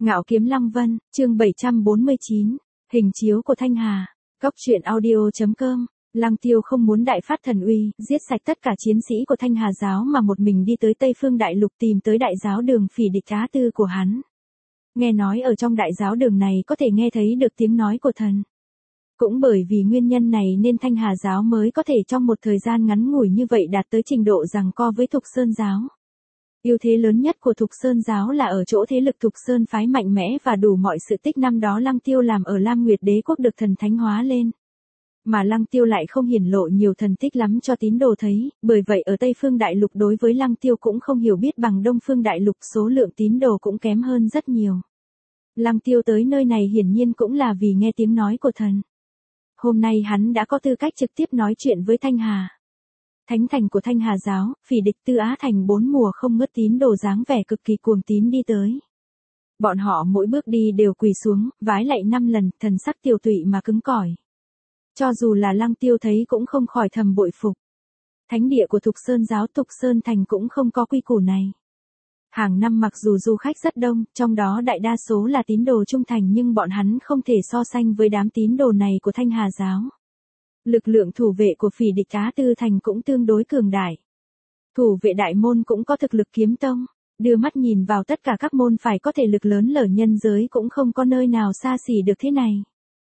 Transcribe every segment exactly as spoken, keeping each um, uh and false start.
Ngạo Kiếm Lăng Vân, chương bảy trăm bốn mươi chín, hình chiếu của Thanh Hà. Cốc truyện audio chấm com. Lăng Tiêu không muốn đại phát thần uy, giết sạch tất cả chiến sĩ của Thanh Hà giáo mà một mình đi tới Tây Phương Đại Lục tìm tới đại giáo đường phỉ địch Á Tư của hắn. Nghe nói ở trong đại giáo đường này có thể nghe thấy được tiếng nói của thần. Cũng bởi vì nguyên nhân này nên Thanh Hà giáo mới có thể trong một thời gian ngắn ngủi như vậy đạt tới trình độ giằng co với Thục Sơn giáo. Ưu thế lớn nhất của Thục Sơn giáo là ở chỗ thế lực Thục Sơn phái mạnh mẽ và đủ mọi sự tích năm đó Lăng Tiêu làm ở Lam Nguyệt Đế quốc được thần thánh hóa lên. Mà Lăng Tiêu lại không hiển lộ nhiều thần tích lắm cho tín đồ thấy, bởi vậy ở Tây Phương Đại Lục đối với Lăng Tiêu cũng không hiểu biết bằng Đông Phương Đại Lục, số lượng tín đồ cũng kém hơn rất nhiều. Lăng Tiêu tới nơi này hiển nhiên cũng là vì nghe tiếng nói của thần. Hôm nay hắn đã có tư cách trực tiếp nói chuyện với Thanh Hà. Thánh thành của Thanh Hà giáo, phỉ địch Tư Á thành bốn mùa không ngớt tín đồ dáng vẻ cực kỳ cuồng tín đi tới. Bọn họ mỗi bước đi đều quỳ xuống, vái lạy năm lần, thần sắc tiều tụy mà cứng cỏi. Cho dù là Lăng Tiêu thấy cũng không khỏi thầm bội phục. Thánh địa của Thục Sơn giáo Thục Sơn thành cũng không có quy củ này. Hàng năm mặc dù du khách rất đông, trong đó đại đa số là tín đồ trung thành nhưng bọn hắn không thể so sánh với đám tín đồ này của Thanh Hà giáo. Lực lượng thủ vệ của phỉ địch Á Tư thành cũng tương đối cường đại. Thủ vệ đại môn cũng có thực lực kiếm tông, đưa mắt nhìn vào tất cả các môn phải có thể lực lớn lở nhân giới cũng không có nơi nào xa xỉ được thế này.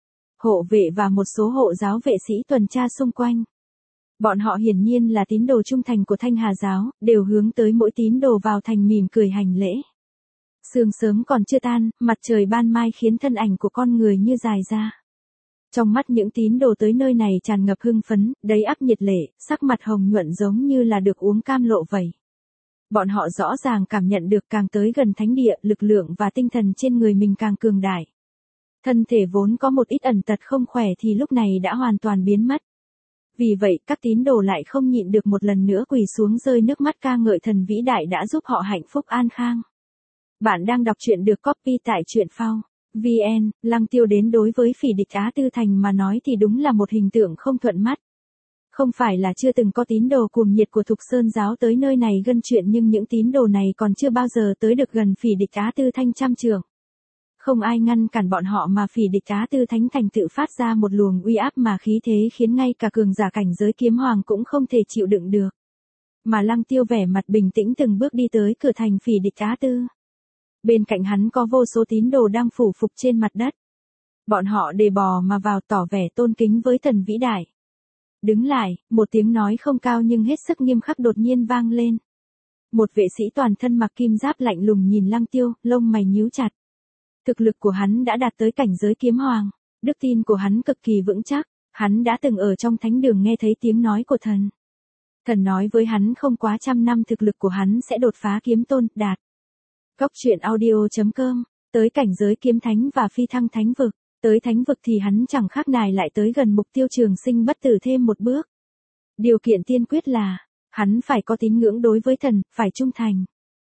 Hộ vệ và một số hộ giáo vệ sĩ tuần tra xung quanh. Bọn họ hiển nhiên là tín đồ trung thành của Thanh Hà giáo, đều hướng tới mỗi tín đồ vào thành mỉm cười hành lễ. Sương sớm còn chưa tan, mặt trời ban mai khiến thân ảnh của con người như dài ra. Trong mắt những tín đồ tới nơi này tràn ngập hưng phấn, đầy ắp nhiệt lệ, sắc mặt hồng nhuận giống như là được uống cam lộ vậy. Bọn họ rõ ràng cảm nhận được càng tới gần thánh địa, lực lượng và tinh thần trên người mình càng cường đại. Thân thể vốn có một ít ẩn tật không khỏe thì lúc này đã hoàn toàn biến mất. Vì vậy, các tín đồ lại không nhịn được một lần nữa quỳ xuống rơi nước mắt ca ngợi thần vĩ đại đã giúp họ hạnh phúc an khang. Bạn đang đọc truyện được copy tại truyện phao. vê en, Lăng Tiêu đến đối với phỉ địch Á Tư thành mà nói thì đúng là một hình tượng không thuận mắt. Không phải là chưa từng có tín đồ cuồng nhiệt của Thục Sơn giáo tới nơi này gân chuyện nhưng những tín đồ này còn chưa bao giờ tới được gần phỉ địch Á Tư thanh trăm trượng. Không ai ngăn cản bọn họ mà phỉ địch Á Tư thánh thành tự phát ra một luồng uy áp mà khí thế khiến ngay cả cường giả cảnh giới kiếm hoàng cũng không thể chịu đựng được. Mà Lăng Tiêu vẻ mặt bình tĩnh từng bước đi tới cửa thành phỉ địch Á Tư. Bên cạnh hắn có vô số tín đồ đang phủ phục trên mặt đất. Bọn họ đề bò mà vào tỏ vẻ tôn kính với thần vĩ đại. Đứng lại, một tiếng nói không cao nhưng hết sức nghiêm khắc đột nhiên vang lên. Một vệ sĩ toàn thân mặc kim giáp lạnh lùng nhìn Lăng Tiêu, lông mày nhíu chặt. Thực lực của hắn đã đạt tới cảnh giới kiếm hoàng, đức tin của hắn cực kỳ vững chắc, hắn đã từng ở trong thánh đường nghe thấy tiếng nói của thần. Thần nói với hắn không quá trăm năm thực lực của hắn sẽ đột phá kiếm tôn, đạt. Cốc truyện audio chấm com, tới cảnh giới kiếm thánh và phi thăng thánh vực, tới thánh vực thì hắn chẳng khác nào lại tới gần mục tiêu trường sinh bất tử thêm một bước. Điều kiện tiên quyết là, hắn phải có tín ngưỡng đối với thần, phải trung thành.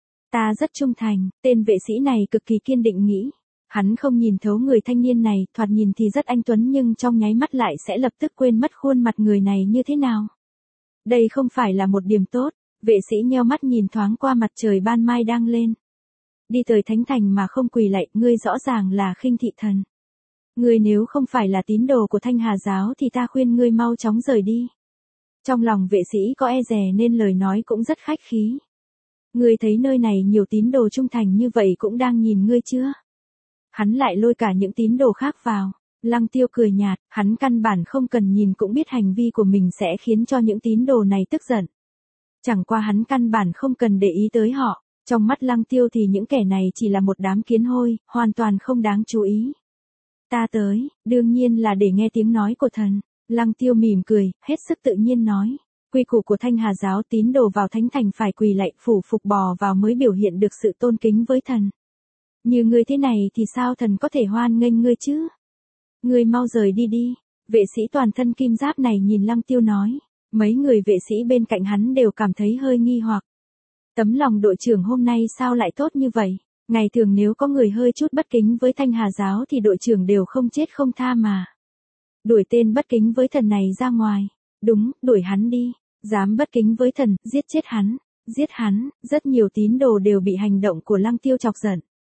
Ta rất trung thành, tên vệ sĩ này cực kỳ kiên định nghĩ. Hắn không nhìn thấu người thanh niên này, thoạt nhìn thì rất anh tuấn nhưng trong nháy mắt lại sẽ lập tức quên mất khuôn mặt người này như thế nào. Đây không phải là một điểm tốt, vệ sĩ nheo mắt nhìn thoáng qua mặt trời ban mai đang lên. Đi tới thánh thành mà không quỳ lạy, ngươi rõ ràng là khinh thị thần. Ngươi nếu không phải là tín đồ của Thanh Hà giáo thì ta khuyên ngươi mau chóng rời đi. Trong lòng vệ sĩ có e dè nên lời nói cũng rất khách khí. Ngươi thấy nơi này nhiều tín đồ trung thành như vậy cũng đang nhìn ngươi chưa? Hắn lại lôi cả những tín đồ khác vào. Lăng Tiêu cười nhạt, hắn căn bản không cần nhìn cũng biết hành vi của mình sẽ khiến cho những tín đồ này tức giận. Chẳng qua hắn căn bản không cần để ý tới họ. Trong mắt Lăng Tiêu thì những kẻ này chỉ là một đám kiến hôi, hoàn toàn không đáng chú ý. Ta tới, đương nhiên là để nghe tiếng nói của thần. Lăng Tiêu mỉm cười, hết sức tự nhiên nói. Quy củ của Thanh Hà giáo tín đồ vào thánh thành phải quỳ lạy phủ phục bò vào mới biểu hiện được sự tôn kính với thần. Như ngươi thế này thì sao thần có thể hoan nghênh ngươi chứ? Ngươi mau rời đi đi. Vệ sĩ toàn thân kim giáp này nhìn Lăng Tiêu nói. Mấy người vệ sĩ bên cạnh hắn đều cảm thấy hơi nghi hoặc. Tấm lòng đội trưởng hôm nay sao lại tốt như vậy? Ngày thường nếu có người hơi chút bất kính với Thanh Hà giáo thì đội trưởng đều không chết không tha mà. Đuổi tên bất kính với thần này ra ngoài. Đúng, đuổi hắn đi. Dám bất kính với thần, giết chết hắn. Giết hắn, rất nhiều tín đồ đều bị hành động của Lăng Tiêu chọc giận.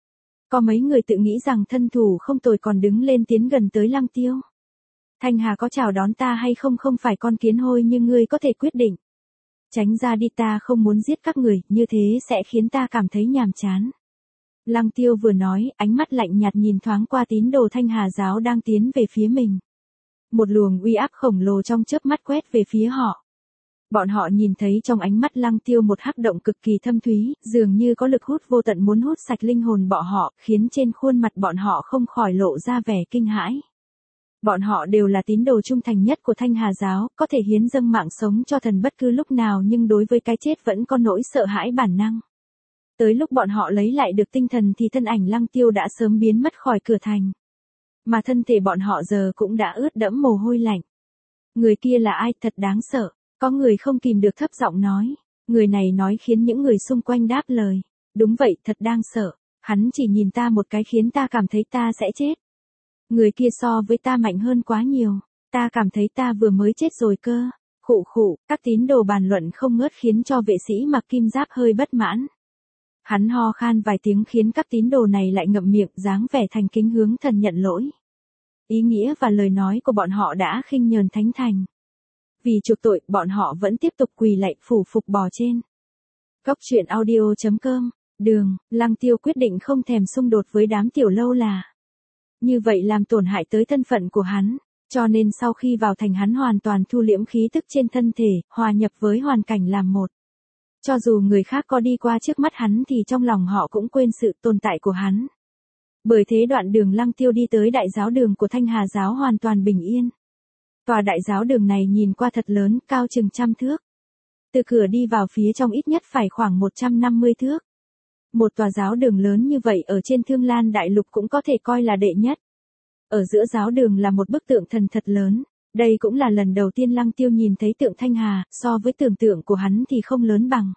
Có mấy người tự nghĩ rằng thân thủ không tồi còn đứng lên tiến gần tới Lăng Tiêu. Thanh Hà có chào đón ta hay không không phải con kiến hôi như ngươi có thể quyết định. Tránh ra đi, ta không muốn giết các người, như thế sẽ khiến ta cảm thấy nhàm chán. Lăng Tiêu vừa nói, ánh mắt lạnh nhạt nhìn thoáng qua tín đồ Thanh Hà giáo đang tiến về phía mình. Một luồng uy áp khổng lồ trong chớp mắt quét về phía họ. Bọn họ nhìn thấy trong ánh mắt Lăng Tiêu một hắc động cực kỳ thâm thúy, dường như có lực hút vô tận muốn hút sạch linh hồn bọn họ, khiến trên khuôn mặt bọn họ không khỏi lộ ra vẻ kinh hãi. Bọn họ đều là tín đồ trung thành nhất của Thanh Hà giáo, có thể hiến dâng mạng sống cho thần bất cứ lúc nào, nhưng đối với cái chết vẫn có nỗi sợ hãi bản năng. Tới lúc bọn họ lấy lại được tinh thần thì thân ảnh Lăng Tiêu đã sớm biến mất khỏi cửa thành. Mà thân thể bọn họ giờ cũng đã ướt đẫm mồ hôi lạnh. Người kia là ai, thật đáng sợ. Có người không kìm được thấp giọng nói. Người này nói khiến những người xung quanh đáp lời. Đúng vậy, thật đáng sợ. Hắn chỉ nhìn ta một cái khiến ta cảm thấy ta sẽ chết. Người kia so với ta mạnh hơn quá nhiều. Ta cảm thấy ta vừa mới chết rồi cơ. Khụ khụ, các tín đồ bàn luận không ngớt khiến cho vệ sĩ mặc kim giáp hơi bất mãn. Hắn ho khan vài tiếng khiến các tín đồ này lại ngậm miệng, dáng vẻ thành kính hướng thần nhận lỗi. Ý nghĩa và lời nói của bọn họ đã khinh nhờn thánh thành. Vì chuộc tội, bọn họ vẫn tiếp tục quỳ lạy phủ phục bò trên. Góc truyện audio chấm com, đường, Lăng Tiêu quyết định không thèm xung đột với đám tiểu lâu là. Như vậy làm tổn hại tới thân phận của hắn, cho nên sau khi vào thành hắn hoàn toàn thu liễm khí tức trên thân thể, hòa nhập với hoàn cảnh làm một. Cho dù người khác có đi qua trước mắt hắn thì trong lòng họ cũng quên sự tồn tại của hắn. Bởi thế đoạn đường Lăng Tiêu đi tới đại giáo đường của Thanh Hà giáo hoàn toàn bình yên. Tòa đại giáo đường này nhìn qua thật lớn, cao chừng trăm thước. Từ cửa đi vào phía trong ít nhất phải khoảng một trăm năm mươi thước. Một tòa giáo đường lớn như vậy ở trên Thương Lan Đại Lục cũng có thể coi là đệ nhất. Ở giữa giáo đường là một bức tượng thần thật lớn. Đây cũng là lần đầu tiên Lăng Tiêu nhìn thấy tượng Thanh Hà, so với tưởng tượng của hắn thì không lớn bằng.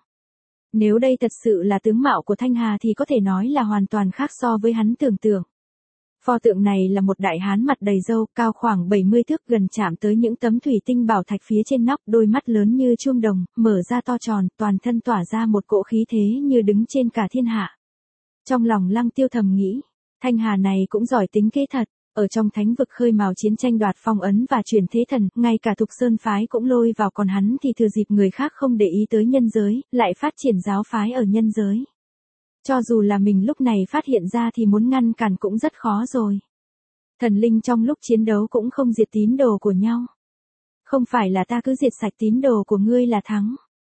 Nếu đây thật sự là tướng mạo của Thanh Hà thì có thể nói là hoàn toàn khác so với hắn tưởng tượng. Pho tượng này là một đại hán mặt đầy râu, cao khoảng bảy mươi thước, gần chạm tới những tấm thủy tinh bảo thạch phía trên nóc, đôi mắt lớn như chuông đồng, mở ra to tròn, toàn thân tỏa ra một cỗ khí thế như đứng trên cả thiên hạ. Trong lòng Lăng Tiêu thầm nghĩ, Thanh Hà này cũng giỏi tính kế thật. Ở trong thánh vực khơi mào chiến tranh đoạt phong ấn và chuyển thế thần, ngay cả Thục Sơn phái cũng lôi vào, còn hắn thì thừa dịp người khác không để ý tới nhân giới, lại phát triển giáo phái ở nhân giới. Cho dù là mình lúc này phát hiện ra thì muốn ngăn cản cũng rất khó rồi. Thần linh trong lúc chiến đấu cũng không diệt tín đồ của nhau. Không phải là ta cứ diệt sạch tín đồ của ngươi là thắng.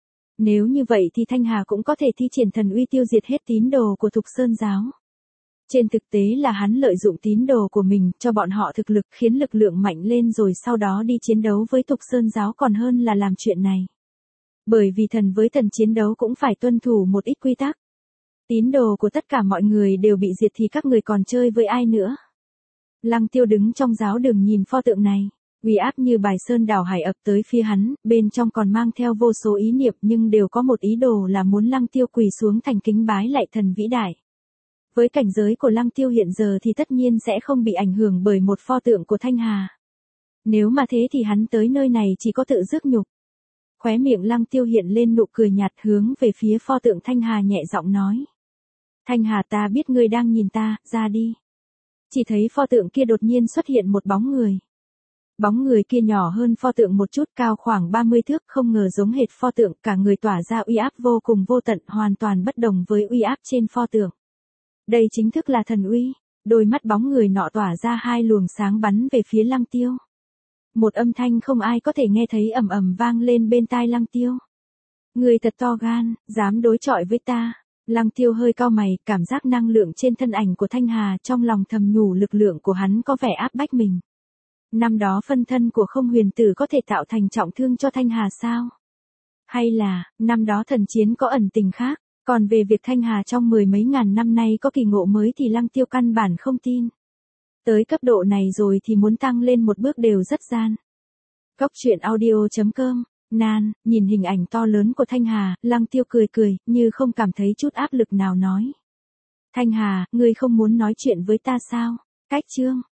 Nếu như vậy thì Thanh Hà cũng có thể thi triển thần uy tiêu diệt hết tín đồ của Thục Sơn giáo. Trên thực tế là hắn lợi dụng tín đồ của mình cho bọn họ thực lực, khiến lực lượng mạnh lên rồi sau đó đi chiến đấu với Thục Sơn giáo còn hơn là làm chuyện này. Bởi vì thần với thần chiến đấu cũng phải tuân thủ một ít quy tắc. Tín đồ của tất cả mọi người đều bị diệt thì các người còn chơi với ai nữa. Lăng Tiêu đứng trong giáo đường nhìn pho tượng này, uy áp như bài sơn đảo hải ập tới phía hắn, bên trong còn mang theo vô số ý niệm nhưng đều có một ý đồ là muốn Lăng Tiêu quỳ xuống thành kính bái lạy thần vĩ đại. Với cảnh giới của Lăng Tiêu hiện giờ thì tất nhiên sẽ không bị ảnh hưởng bởi một pho tượng của Thanh Hà. Nếu mà thế thì hắn tới nơi này chỉ có tự rước nhục. Khóe miệng Lăng Tiêu hiện lên nụ cười nhạt, hướng về phía pho tượng Thanh Hà nhẹ giọng nói. Thanh Hà, ta biết ngươi đang nhìn ta, ra đi. Chỉ thấy pho tượng kia đột nhiên xuất hiện một bóng người. Bóng người kia nhỏ hơn pho tượng một chút, cao khoảng ba mươi thước, không ngờ giống hệt pho tượng, cả người tỏa ra uy áp vô cùng vô tận, hoàn toàn bất đồng với uy áp trên pho tượng. Đây chính thức là thần uy. Đôi mắt bóng người nọ tỏa ra hai luồng sáng bắn về phía Lăng Tiêu. Một âm thanh không ai có thể nghe thấy ầm ầm vang lên bên tai Lăng Tiêu. Người thật to gan, dám đối chọi với ta. Lăng Tiêu hơi cau mày, cảm giác năng lượng trên thân ảnh của Thanh Hà, trong lòng thầm nhủ lực lượng của hắn có vẻ áp bách mình. Năm đó phân thân của Không Huyền Tử có thể tạo thành trọng thương cho Thanh Hà sao? Hay là, năm đó thần chiến có ẩn tình khác? Còn về việc Thanh Hà trong mười mấy ngàn năm nay có kỳ ngộ mới thì Lăng Tiêu căn bản không tin. Tới cấp độ này rồi thì muốn tăng lên một bước đều rất gian. Góc truyện audio chấm com, Nan, nhìn hình ảnh to lớn của Thanh Hà, Lăng Tiêu cười cười, như không cảm thấy chút áp lực nào nói. Thanh Hà, ngươi không muốn nói chuyện với ta sao? Cách chương.